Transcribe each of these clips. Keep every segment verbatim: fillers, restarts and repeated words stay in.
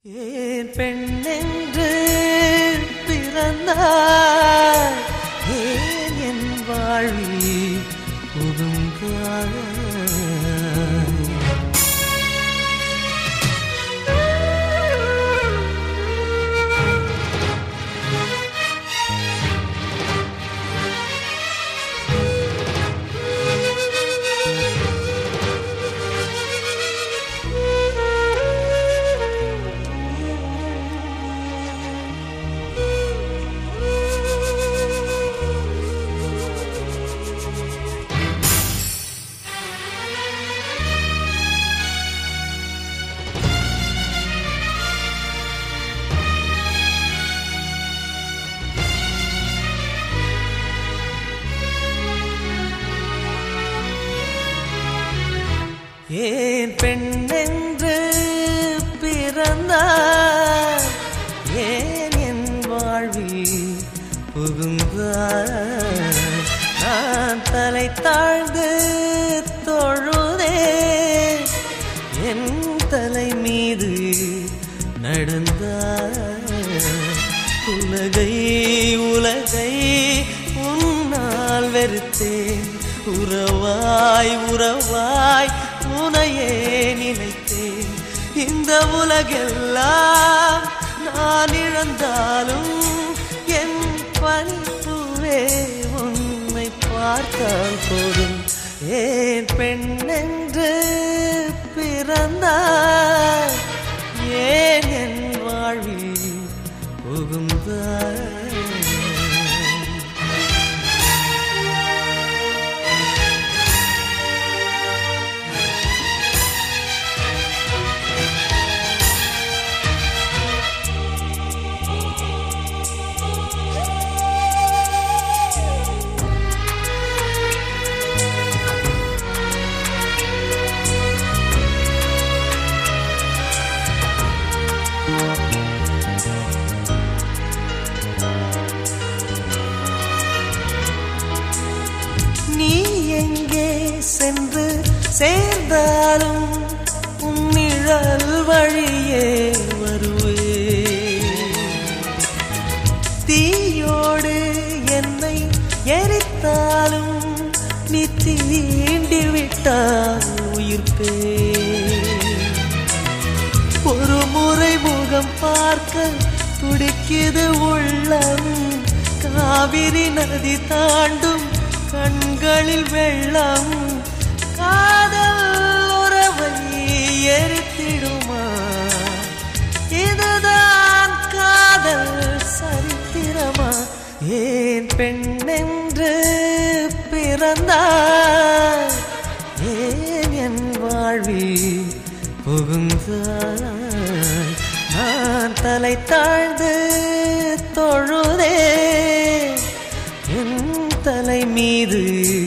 ஏன் பெண்ணென்று பிறந்தாய், ஏன் என் வாழ்வில் புகுந்தாய். ஏன் பெண்ணென்று பிறந்தாய், ஏன் என் வாழ்வில் புகுந்தாய். நான் தலை தாழ்ந்து தொழுதேன், என் தலை மீது நடந்தாய். உலகை உலகை உன்னால் வெறுத்தேன், உறவாய் உறவாய் உனையே நினைத்தேன். இந்த உலகெல்லாம் நான் இழந்தாலும் என் பனிப்புவே உன்னை பார்த்தால் போதும். ஏன் பெண்ணென்று பிறந்தாய், ஏன் என் வாழ்வில் புகுந்தாய். நீ எங்கே சென்று சேர்ந்தாலும் உன் நிழல் வழியே வருவே. தீயோடு என்னை எரித்தாலும் நீ தீண்டி விட்டால் உயிர்ப்பே. ஒரு முறை முகம் பார்க்க துடிக்குது உள்ளம், காவிரி நதி தாண்டும் கண்களில் வெள்ளம். காதல் உறவை எரித்திடுமா, இதுதான் காதல் சரித்திரமா. ஏன் பெண்ணென்று பிறந்தாய், ஏன் என் வாழ்வில் புகுந்தாய். நான் தலை தாழ்ந்து தொழுதேன், என் தலை மீது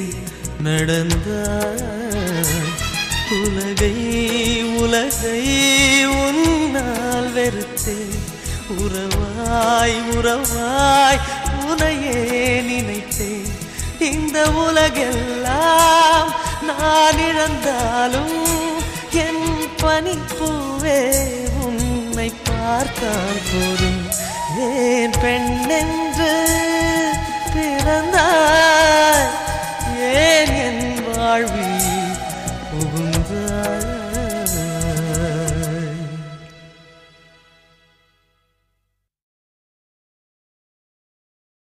நடந்தாய். உலகை உலகை உன்னால் வெறுத்தேன், உறவாய் உறவாய் உனையே நினைத்தேன். இந்த உலகெல்லாம் நான் இழந்தாலும் என் பனிப்பூவே உன்னை பார்த்தால் போதும். ஏன் பெண்ணென்று பிறந்தாய், ஏன் என் வாழ்வில் புகும்